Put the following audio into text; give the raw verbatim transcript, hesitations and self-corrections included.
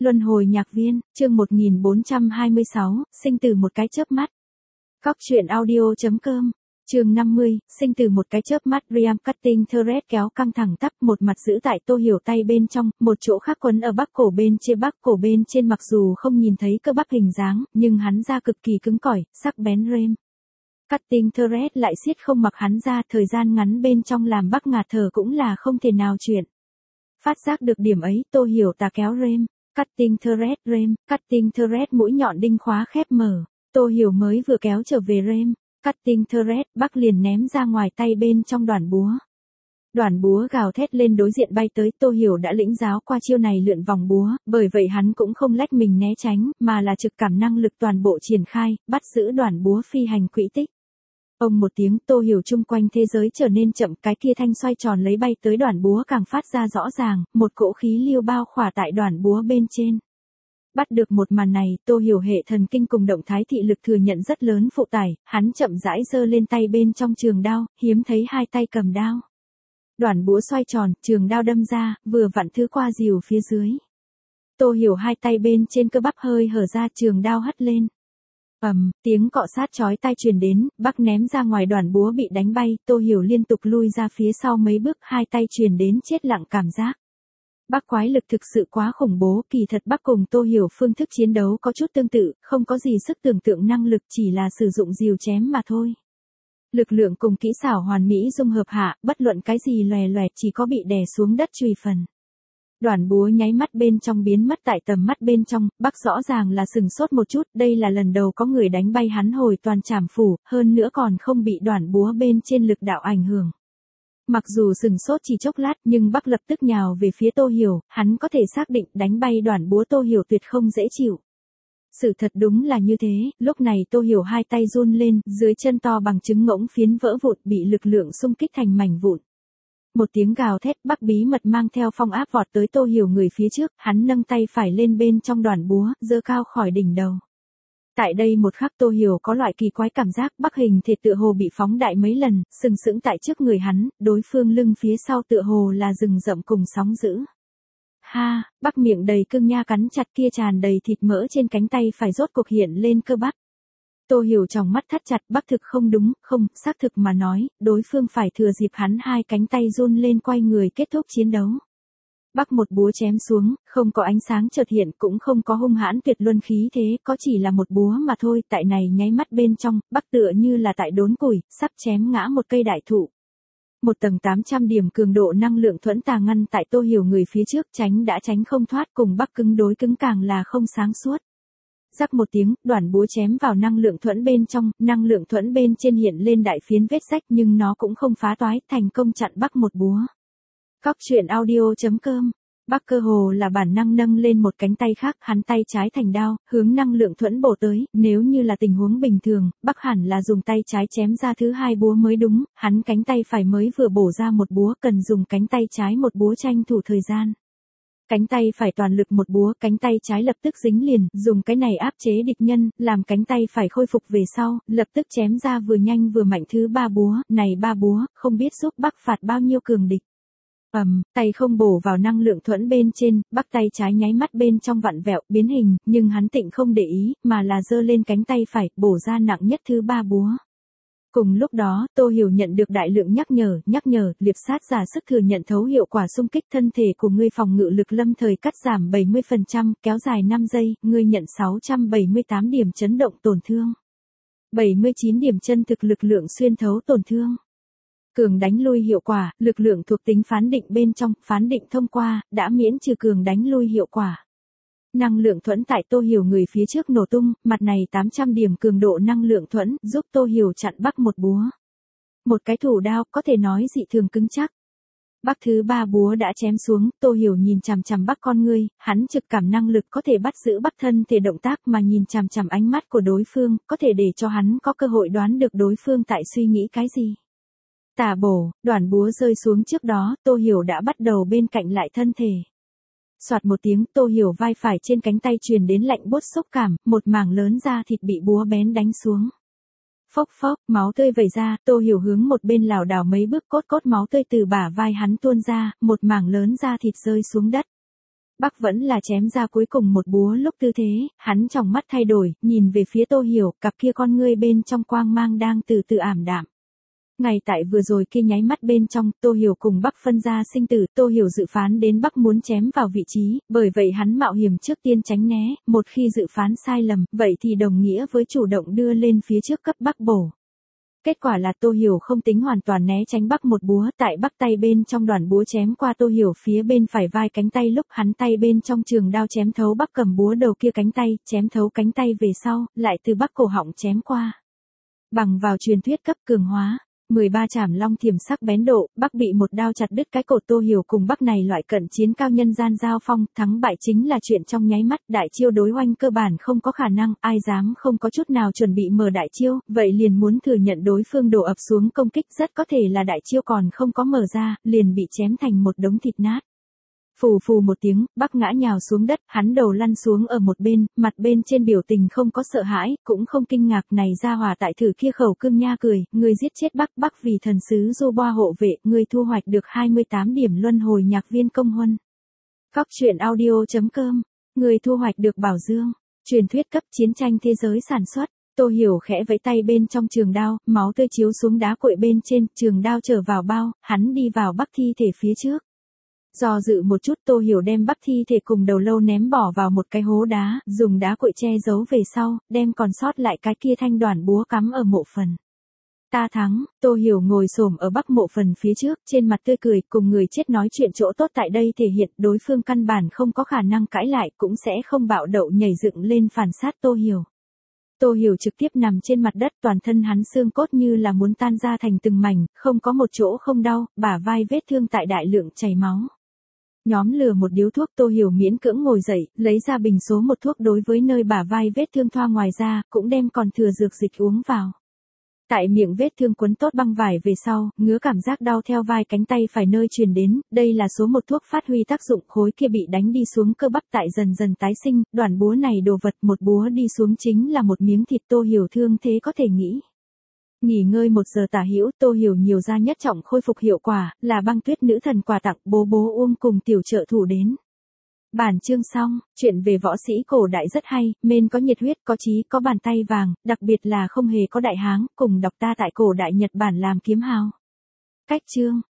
Luân hồi nhạc viên, chương một nghìn bốn trăm hai mươi sáu, sinh từ một cái chớp mắt. Cóc truyện audio chấm com, chương năm mươi, sinh từ một cái chớp mắt. Riam cutting thread kéo căng thẳng tắp, một mặt giữ tại Tô Hiểu tay bên trong, một chỗ khác quấn ở bắp cổ bên trên. Bắp cổ bên trên mặc dù không nhìn thấy cơ bắp hình dáng, nhưng hắn ra cực kỳ cứng cỏi, sắc bén. Rem cutting thread lại siết không mặc hắn ra, thời gian ngắn bên trong làm Bắc ngạt thở cũng là không thể nào chuyện. Phát giác được điểm ấy, Tô Hiểu tà kéo rem cutting thread, rem cutting thread mũi nhọn đinh khóa khép mở. Tô Hiểu mới vừa kéo trở về rem cutting thread, Bắc liền ném ra ngoài tay bên trong đoạn búa. Đoạn búa gào thét lên đối diện bay tới. Tô Hiểu đã lĩnh giáo qua chiêu này lượn vòng búa, bởi vậy hắn cũng không lách mình né tránh, mà là trực cảm năng lực toàn bộ triển khai, bắt giữ đoạn búa phi hành quỹ tích. Ông một tiếng, Tô Hiểu chung quanh thế giới trở nên chậm, cái kia thanh xoay tròn lấy bay tới đoạn búa càng phát ra rõ ràng, một cỗ khí lưu bao khỏa tại đoạn búa bên trên. Bắt được một màn này, Tô Hiểu hệ thần kinh cùng động thái thị lực thừa nhận rất lớn phụ tải, hắn chậm rãi giơ lên tay bên trong trường đao, hiếm thấy hai tay cầm đao. Đoạn búa xoay tròn, trường đao đâm ra, vừa vặn thứ qua rìu phía dưới. Tô Hiểu hai tay bên trên cơ bắp hơi hở ra, trường đao hất lên. Ầm, tiếng cọ sát chói tai truyền đến, Bắc ném ra ngoài đoạn búa bị đánh bay, Tô Hiểu liên tục lui ra phía sau mấy bước, hai tay truyền đến chết lặng cảm giác. Bắc quái lực thực sự quá khủng bố, kỳ thật Bắc cùng Tô Hiểu phương thức chiến đấu có chút tương tự, không có gì sức tưởng tượng năng lực, chỉ là sử dụng rìu chém mà thôi. Lực lượng cùng kỹ xảo hoàn mỹ dung hợp hạ, bất luận cái gì lòe lòe chỉ có bị đè xuống đất chùy phần. Đoạn búa nháy mắt bên trong biến mất tại tầm mắt bên trong, Bắc rõ ràng là sừng sốt một chút, đây là lần đầu có người đánh bay hắn hồi toàn trảm phủ, hơn nữa còn không bị đoạn búa bên trên lực đạo ảnh hưởng. Mặc dù sừng sốt chỉ chốc lát, nhưng Bắc lập tức nhào về phía Tô Hiểu, hắn có thể xác định đánh bay đoạn búa Tô Hiểu tuyệt không dễ chịu. Sự thật đúng là như thế, lúc này Tô Hiểu hai tay run lên, dưới chân to bằng trứng ngỗng phiến vỡ vụn, bị lực lượng xung kích thành mảnh vụn. Một tiếng gào thét, Bắc bí mật mang theo phong áp vọt tới Tô Hiểu người phía trước, hắn nâng tay phải lên bên trong đoạn búa, giơ cao khỏi đỉnh đầu. Tại đây một khắc Tô Hiểu có loại kỳ quái cảm giác, Bắc hình thể tựa hồ bị phóng đại mấy lần, sừng sững tại trước người hắn, đối phương lưng phía sau tựa hồ là rừng rậm cùng sóng dữ. Ha, Bắc miệng đầy cương nha cắn chặt kia tràn đầy thịt mỡ trên cánh tay phải rốt cuộc hiện lên cơ bắp. Tô Hiểu trong mắt thắt chặt, Bắc thực không đúng, không, xác thực mà nói, đối phương phải thừa dịp hắn hai cánh tay run lên quay người kết thúc chiến đấu. Bắc một búa chém xuống, không có ánh sáng chợt hiện, cũng không có hung hãn tuyệt luân khí thế, có chỉ là một búa mà thôi, tại này nháy mắt bên trong, Bắc tựa như là tại đốn củi, sắp chém ngã một cây đại thụ. Một tầng tám trăm điểm cường độ năng lượng thuẫn tà ngăn tại Tô Hiểu người phía trước, tránh đã tránh không thoát, cùng Bắc cứng đối cứng càng là không sáng suốt. Rắc một tiếng, đoạn búa chém vào năng lượng thuẫn bên trong, năng lượng thuẫn bên trên hiện lên đại phiến vết rách nhưng nó cũng không phá toái, thành công chặn Bắc một búa. Cóc truyện audio chấm com, Bắc cơ hồ là bản năng nâng lên một cánh tay khác, hắn tay trái thành đao, hướng năng lượng thuẫn bổ tới, nếu như là tình huống bình thường, Bắc hẳn là dùng tay trái chém ra thứ hai búa mới đúng, hắn cánh tay phải mới vừa bổ ra một búa, cần dùng cánh tay trái một búa tranh thủ thời gian. Cánh tay phải toàn lực một búa, cánh tay trái lập tức dính liền, dùng cái này áp chế địch nhân, làm cánh tay phải khôi phục về sau, lập tức chém ra vừa nhanh vừa mạnh thứ ba búa, này ba búa, không biết giúp Bắc phạt bao nhiêu cường địch. Ầm, um, tay không bổ vào năng lượng thuẫn bên trên, Bắc tay trái nháy mắt bên trong vặn vẹo, biến hình, nhưng hắn tịnh không để ý, mà là giơ lên cánh tay phải, bổ ra nặng nhất thứ ba búa. Cùng lúc đó, Tô Hiểu nhận được đại lượng nhắc nhở, nhắc nhở, liệp sát giả sức thừa nhận thấu hiệu quả xung kích thân thể của ngươi phòng ngự lực lâm thời cắt giảm bảy mươi phần trăm, kéo dài năm giây, ngươi nhận sáu trăm bảy mươi tám điểm chấn động tổn thương. bảy mươi chín điểm chân thực lực lượng xuyên thấu tổn thương. Cường đánh lui hiệu quả, lực lượng thuộc tính phán định bên trong, phán định thông qua, đã miễn trừ cường đánh lui hiệu quả. Năng lượng thuẫn tại Tô Hiểu người phía trước nổ tung, mặt này tám trăm điểm cường độ năng lượng thuẫn, giúp Tô Hiểu chặn Bắc một búa. Một cái thủ đao, có thể nói dị thường cứng chắc. Bắc thứ ba búa đã chém xuống, Tô Hiểu nhìn chằm chằm Bắc con ngươi, hắn trực cảm năng lực có thể bắt giữ Bắc thân thể động tác mà nhìn chằm chằm ánh mắt của đối phương, có thể để cho hắn có cơ hội đoán được đối phương tại suy nghĩ cái gì. Tà bổ, đoạn búa rơi xuống trước đó, Tô Hiểu đã bắt đầu bên cạnh lại thân thể. Soạt một tiếng, Tô Hiểu vai phải trên cánh tay truyền đến lạnh buốt xúc cảm, một mảng lớn da thịt bị búa bén đánh xuống. Phốc phốc, máu tươi vẩy ra, Tô Hiểu hướng một bên lảo đảo mấy bước, cốt cốt máu tươi từ bả vai hắn tuôn ra, một mảng lớn da thịt rơi xuống đất. Bắc vẫn là chém ra cuối cùng một búa lúc tư thế, hắn trong mắt thay đổi, nhìn về phía Tô Hiểu, cặp kia con ngươi bên trong quang mang đang từ từ ảm đạm. Ngày tại vừa rồi kia nháy mắt bên trong, Tô Hiểu cùng Bắc phân ra sinh tử, Tô Hiểu dự phán đến Bắc muốn chém vào vị trí, bởi vậy hắn mạo hiểm trước tiên tránh né, một khi dự phán sai lầm, vậy thì đồng nghĩa với chủ động đưa lên phía trước cấp Bắc bổ. Kết quả là Tô Hiểu không tính hoàn toàn né tránh Bắc một búa, tại Bắc tay bên trong đoàn búa chém qua Tô Hiểu phía bên phải vai cánh tay lúc hắn tay bên trong trường đao chém thấu Bắc cầm búa đầu kia cánh tay, chém thấu cánh tay về sau, lại từ Bắc cổ họng chém qua. Bằng vào truyền thuyết cấp cường hóa, mười ba chảm long thiểm sắc bén độ, Bắc bị một đao chặt đứt cái cổ. Tô Hiểu cùng Bắc này loại cận chiến cao nhân gian giao phong, thắng bại chính là chuyện trong nháy mắt, đại chiêu đối oanh cơ bản không có khả năng, ai dám không có chút nào chuẩn bị mở đại chiêu, vậy liền muốn thừa nhận đối phương đổ ập xuống công kích, rất có thể là đại chiêu còn không có mở ra, liền bị chém thành một đống thịt nát. Phù phù một tiếng, Bắc ngã nhào xuống đất, hắn đầu lăn xuống ở một bên, mặt bên trên biểu tình không có sợ hãi, cũng không kinh ngạc. Này ra hòa tại thử kia khẩu cương nha cười, ngươi giết chết Bắc, Bắc vì thần sứ Du Boa hộ vệ, ngươi thu hoạch được hai mươi tám điểm luân hồi nhạc viên công huân. Cóc truyện audio chấm com, ngươi thu hoạch được bảo dương, truyền thuyết cấp chiến tranh thế giới sản xuất. Tô Hiểu khẽ vẫy tay bên trong trường đao, máu tươi chiếu xuống đá cội bên trên, trường đao trở vào bao, hắn đi vào Bắc thi thể phía trước. Do dự một chút, Tô Hiểu đem Bắc thi thể cùng đầu lâu ném bỏ vào một cái hố đá, dùng đá cội che giấu về sau, đem còn sót lại cái kia thanh đoàn búa cắm ở mộ phần. Ta thắng, Tô Hiểu ngồi xổm ở Bắc mộ phần phía trước, trên mặt tươi cười, cùng người chết nói chuyện chỗ tốt tại đây thể hiện đối phương căn bản không có khả năng cãi lại, cũng sẽ không bạo đậu nhảy dựng lên phản sát Tô Hiểu. Tô Hiểu trực tiếp nằm trên mặt đất, toàn thân hắn xương cốt như là muốn tan ra thành từng mảnh, không có một chỗ không đau, bả vai vết thương tại đại lượng chảy máu. Nhóm lửa một điếu thuốc, Tô Hiểu miễn cưỡng ngồi dậy, lấy ra bình số một thuốc đối với nơi bả vai vết thương thoa ngoài ra, cũng đem còn thừa dược dịch uống vào. Tại miệng vết thương quấn tốt băng vải về sau, ngứa cảm giác đau theo vai cánh tay phải nơi truyền đến, đây là số một thuốc phát huy tác dụng, khối kia bị đánh đi xuống cơ bắp tại dần dần tái sinh, đoàn búa này đồ vật một búa đi xuống chính là một miếng thịt. Tô Hiểu thương thế có thể nghĩ. Nghỉ ngơi một giờ tả hữu, Tô Hiểu nhiều ra nhất trọng khôi phục hiệu quả, là băng tuyết nữ thần quà tặng, bố bố Uông cùng tiểu trợ thủ đến. Bản chương xong, chuyện về võ sĩ cổ đại rất hay, mên có nhiệt huyết, có chí, có bàn tay vàng, đặc biệt là không hề có đại háng, cùng đọc ta tại cổ đại Nhật Bản làm kiếm hào. Cách chương.